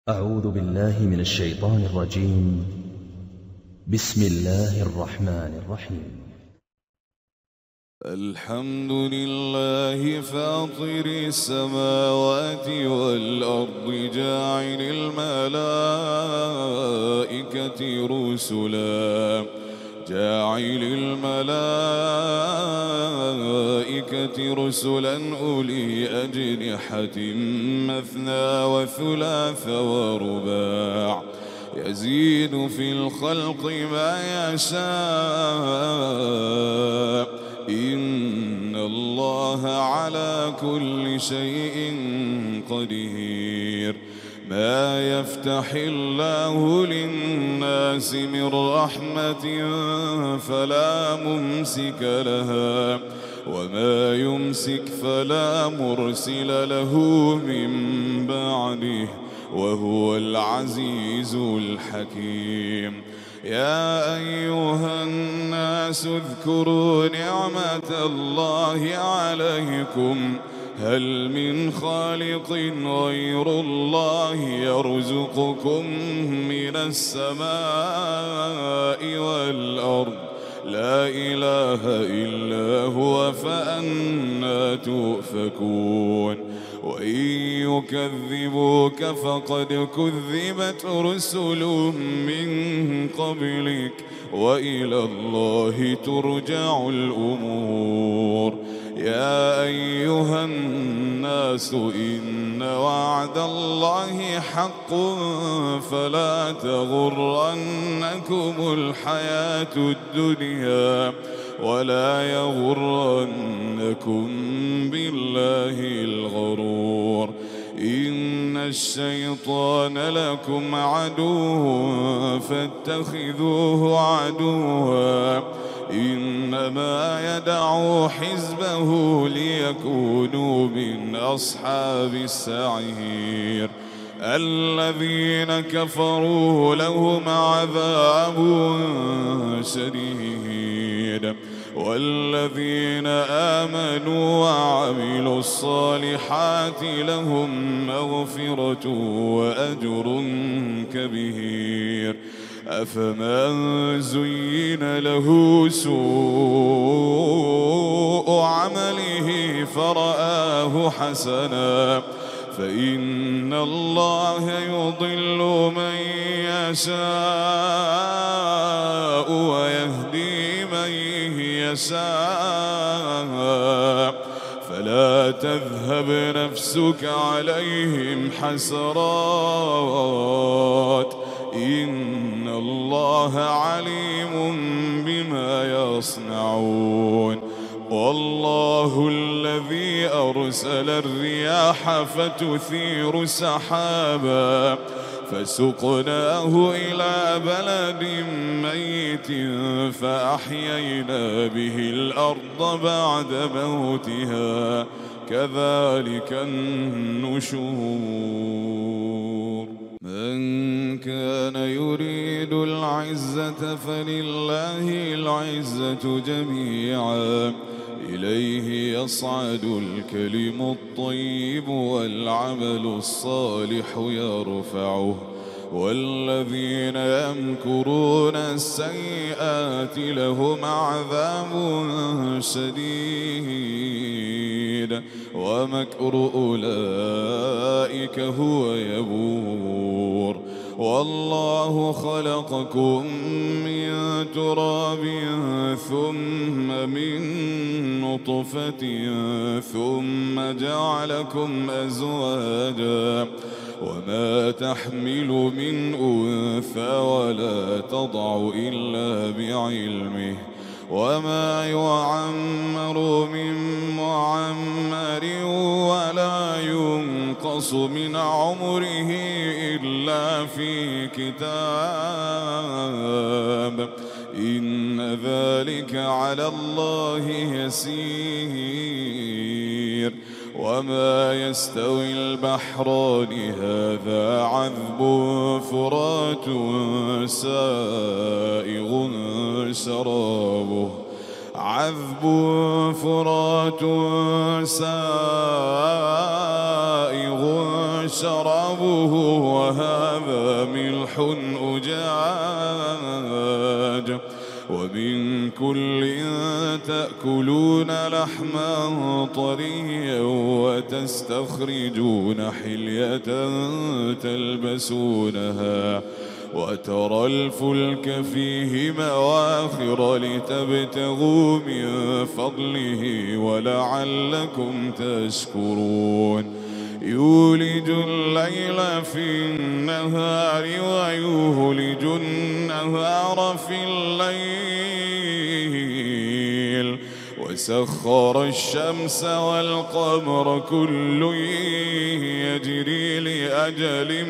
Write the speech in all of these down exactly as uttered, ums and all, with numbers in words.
أعوذ بالله من الشيطان الرجيم. بسم الله الرحمن الرحيم. الحمد لله فاطر السماوات والأرض جاعل الملائكة رسلا جاعل الملائكة رسلا أولي أجنحة مثنى وثلاث ورباع يزيد في الخلق ما يشاء إن الله على كل شيء قدير. ما يفتح الله للناس من رحمة فلا ممسك لها وما يمسك فلا مرسل له من بعده وهو العزيز الحكيم. يا أيها الناس اذكروا نعمة الله عليكم هل من خالق غير الله يرزقكم من السماء والأرض لا إله إلا هو فأنى تؤفكون. وإن يكذبوك فقد كذبت رسل من قبلك وإلى الله ترجع الأمور. يا أيها الناس إن وعد الله حق فلا تغرنكم الحياة الدنيا ولا يغرنكم بالله الغرور. إن الشيطان لكم عدو فاتخذوه عدوا إنما يدعو حزبه ليكونوا من أصحاب السعير. الذين كفروا لهم عذاب شديد والذين آمنوا وعملوا الصالحات لهم مغفرة وأجر كبير. أفمن زين له سوء عمله فرآه حسنا فإن الله يضل من يشاء ويهدي من يشاء فلا تذهب نفسك عليهم حسرات إن الله عليم بما يصنعون. والله الذي أرسل الرياح فتثير سحابا فسقناه إلى بلد ميت فأحيينا به الأرض بعد موتها كذلك النشور. من كان يريد العزة فلله العزة جميعا إليه يصعد الكلم الطيب والعمل الصالح يرفعه والذين يمكرون السيئات لهم عذاب شديد ومكر أولئك هو يبور. والله خلقكم من تراب ثم من نطفة ثم جعلكم أزواجا وما تحمل من أنثى ولا تضع إلا بعلمه وما يعمر من معمر ولا ينقص من عمره إلا في كتاب إن ذلك على الله يسير. وما يستوي البحران هذا عذب فرات سائغ شرابه عذب فرات سائغ شرابه وهذا ملح أجاج ومن كل تأكلون لحما طريا وتستخرجون حلية تلبسونها وترى الفلك فيه مواخر لتبتغوا من فضله ولعلكم تشكرون يولج الليل في النهار ويولج النهار في الليل وسخر الشمس والقمر كل يجري لأجل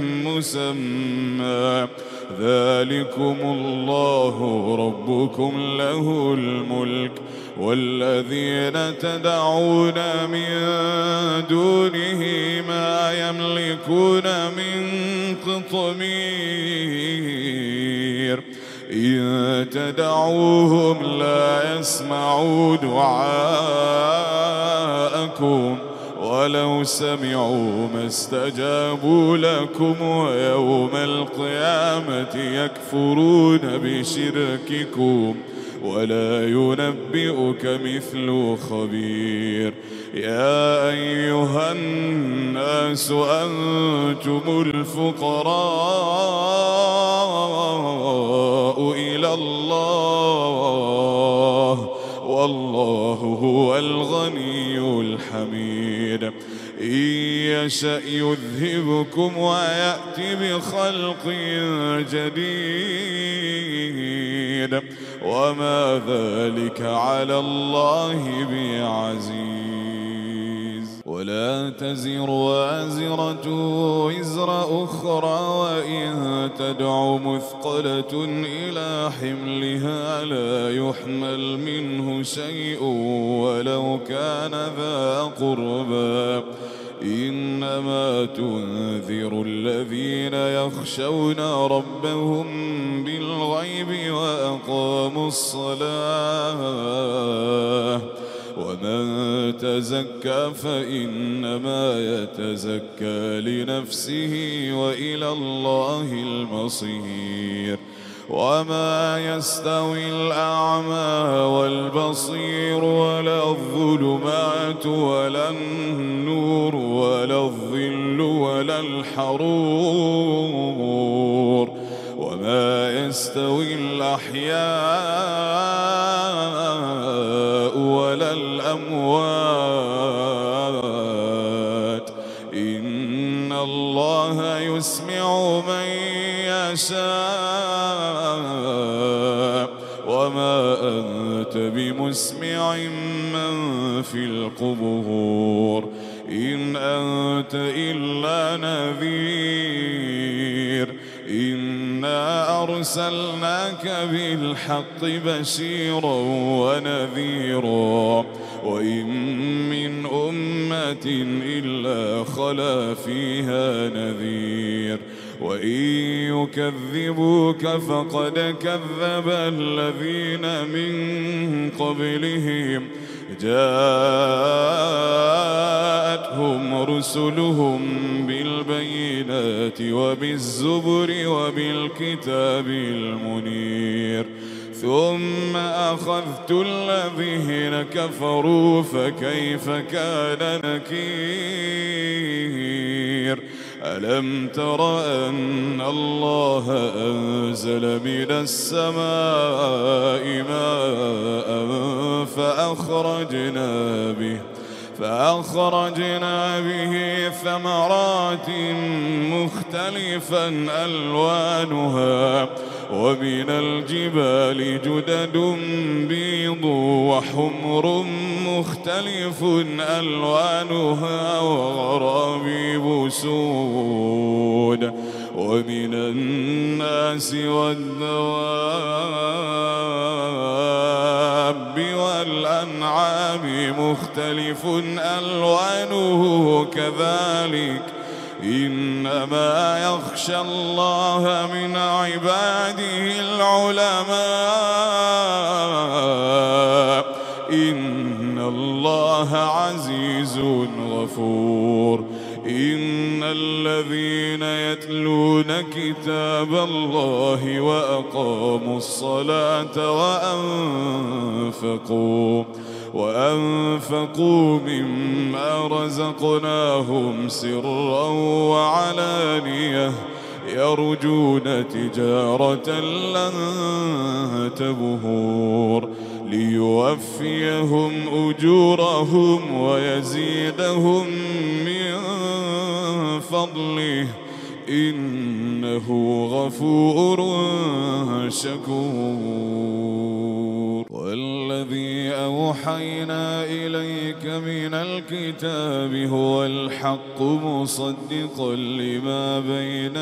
مسمى ذلكم الله ربكم له الملك والذين تدعون من دونه ما يملكون من قطمير إن تدعوهم لا يسمعوا دعاءكم ولو سمعوا ما استجابوا لكم ويوم القيامة يكفرون بشرككم ولا ينبئك مثل خبير يا أيها الناس أنتم الفقراء إلى الله والله هو الغني الحميد إن يشأ يذهبكم ويأتي بخلق جديد وما ذلك على الله بعزيز ولا تزر وازرة وزر أخرى وإن تدع مثقلة إلى حملها لا يحمل منه شيء ولو كان ذا قربى إنما تنذر الذين يخشون ربهم بالغيب وأقاموا الصلاة ومن تزكى فإنما يتزكى لنفسه وإلى الله المصير وما يستوي الأعمى والبصير ولا الظلمات ولا النور ولا الظل ولا الحرور وما يستوي الأحياء ولا الأموات إن الله يسمع من يشاء وما أنت بمسمع من في القبور إن أنت إلا نذير إنا أرسلناك بالحق بشيرا ونذيرا وإن من أمة إلا خلا فيها نذير وإن يكذبوك فقد كذب الذين من قبلهم جاءتهم رسلهم بالبينات وبالزبر وبالكتاب المنير ثم أخذت الذين كفروا فكيف كان نكير ألم تر أن الله أنزل من السماء ماء فأخرجنا به فأخرجنا به ثمرات مختلفا ألوانها ومن الجبال جدد بيض وحمر مختلف ألوانها وغرابيب سود ومن الناس والدواب والأنعام مختلف ألوانه كذلك إنما يخشى الله من عباده العلماء إن الله عزيز غفور إن الذين يتلون كتاب الله وأقاموا الصلاة وأنفقوا وأنفقوا مما رزقناهم سرا وعلانية يرجون تجارة لن تبور ليوفيهم أجورهم ويزيدهم من فضله إنه غفور شكور. والذي أوحينا إليك من الكتاب هو الحق مصدقا لما بين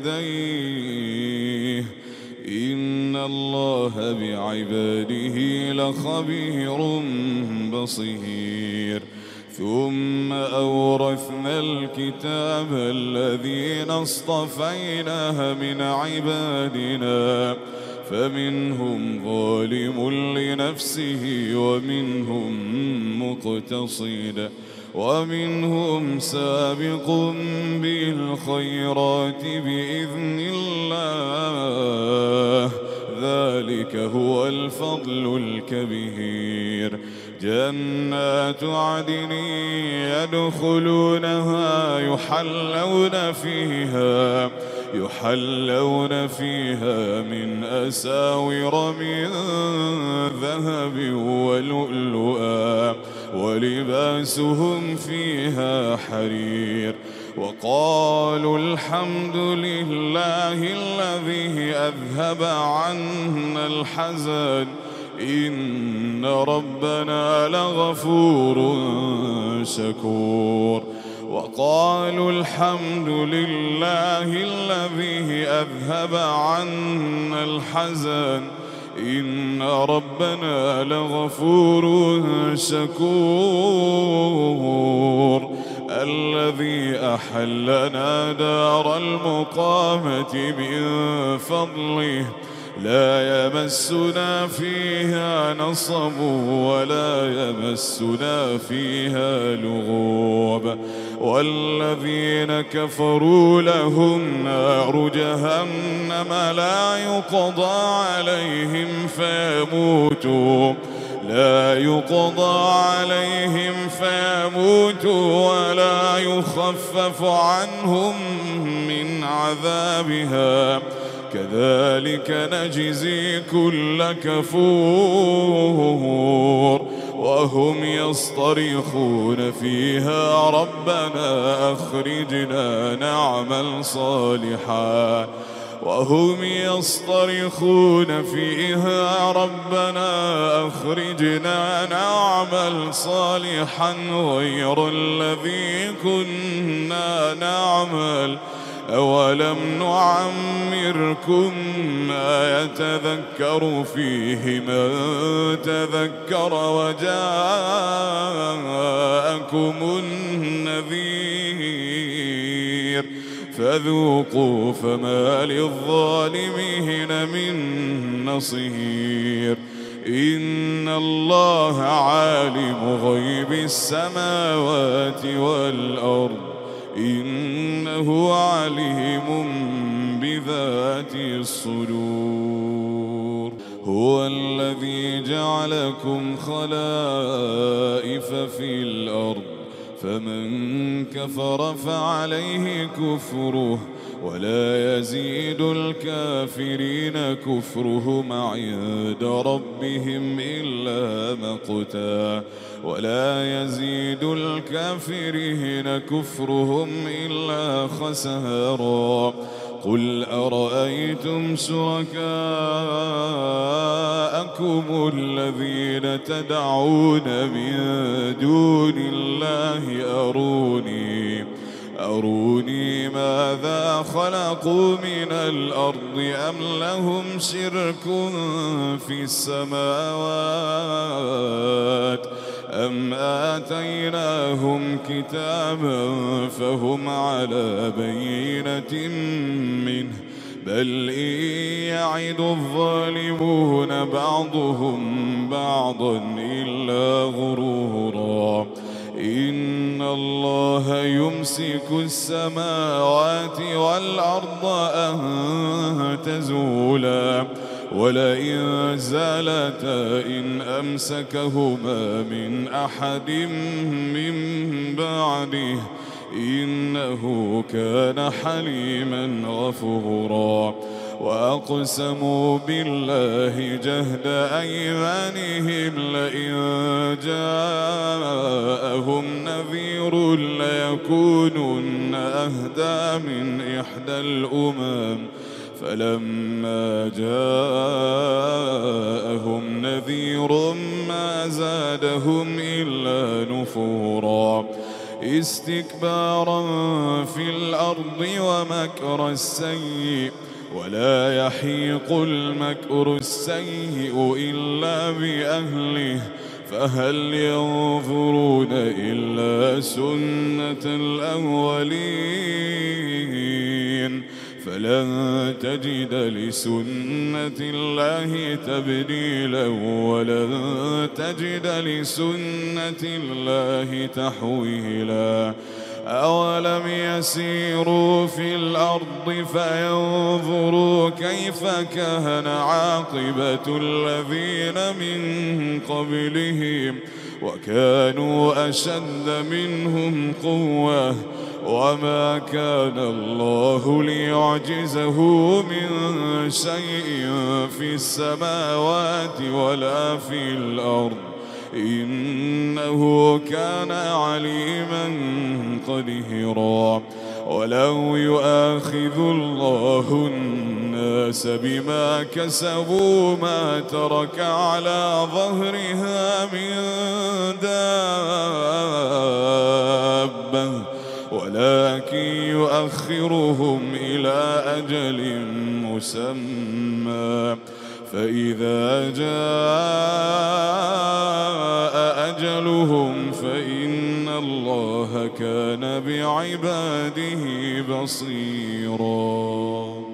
يديه إن الله بعباده لخبير بصير. ثم أورثنا الكتاب الذين اصطفينا من عبادنا فمنهم ظالم لنفسه ومنهم مقتصد ومنهم سابق بالخيرات بإذن الله ذلك هو الفضل الكبير. جنات عدن يدخلونها يحلون فيها يحلون فيها من أساور من ذهب ولؤلؤا ولباسهم فيها حرير. وقالوا الحمد لله الذي أذهب عنا الحزن إن ربنا لغفور شكور. وقالوا الحمد لله الذي أذهب عنا الحزن إن ربنا لغفور شكور. الذي أحلنا دار المقامة من فضله لا يمسنا فيها نصب ولا يمسنا فيها لغوب. والذين كفروا لهم نار جهنم لا يقضى عليهم فيموتوا لا يقضى عليهم فيموتوا ولا يخفف عنهم من عذابها كذلك نجزي كل كفور. وهم يصطرخون فيها ربنا أخرجنا نعمل صالحا وهم يصطرخون فيها ربنا أخرجنا نعمل صالحا غير الذي كنا نعمل أولم نعمركم ما يتذكر فيه من تذكر وجاءكم النذير فذوقوا فما للظالمين من نصير. إن الله عالم غيب السماوات والأرض إنه عليم بذات الصدور. هو الذي جعلكم خلائف في الأرض فمن كفر فعليه كفره ولا يزيد الكافرين كفرهم عند ربهم إلا مقتا ولا يزيد الكافرين كفرهم إلا خسارا. قل أرأيتم شركاءكم الذين تدعون من دون الله أروني أروني ماذا خلقوا من الأرض أم لهم شرك في السماوات أم آتيناهم كتابا فهم على بينة منه بل إن يعد الظالمون بعضهم بعضا إلا غرورا. إن الله يمسك السماوات والأرض أن تزولا ولئن زالتا إن أمسكهما من أحد من بعده إنه كان حليما غفورا. وأقسموا بالله جهد أيمانهم لئن جاءهم نذير ليكونن أهدى من إحدى الأمم فلما جاءهم نذير ما زادهم إلا نفورا استكبارا في الأرض ومكر السيء ولا يحيق المكر السيء إلا بأهله فهل ينظرون إلا سنة الأولين فلن تجد لسنة الله تبديلا ولن تجد لسنة الله تحويلا. أولم يسيروا في الأرض فينظروا كيف كان عاقبة الذين من قبلهم وكانوا أشد منهم قوة وما كان الله ليعجزه من شيء في السماوات ولا في الأرض إنه كان عليما قديرا. ولو يؤاخذ الله الناس بما كسبوا ما ترك على ظهرها من دابة ولكن يؤخرهم إلى أجل مسمى فإذا جاء أجلهم فإن الله كان بعباده بصيراً.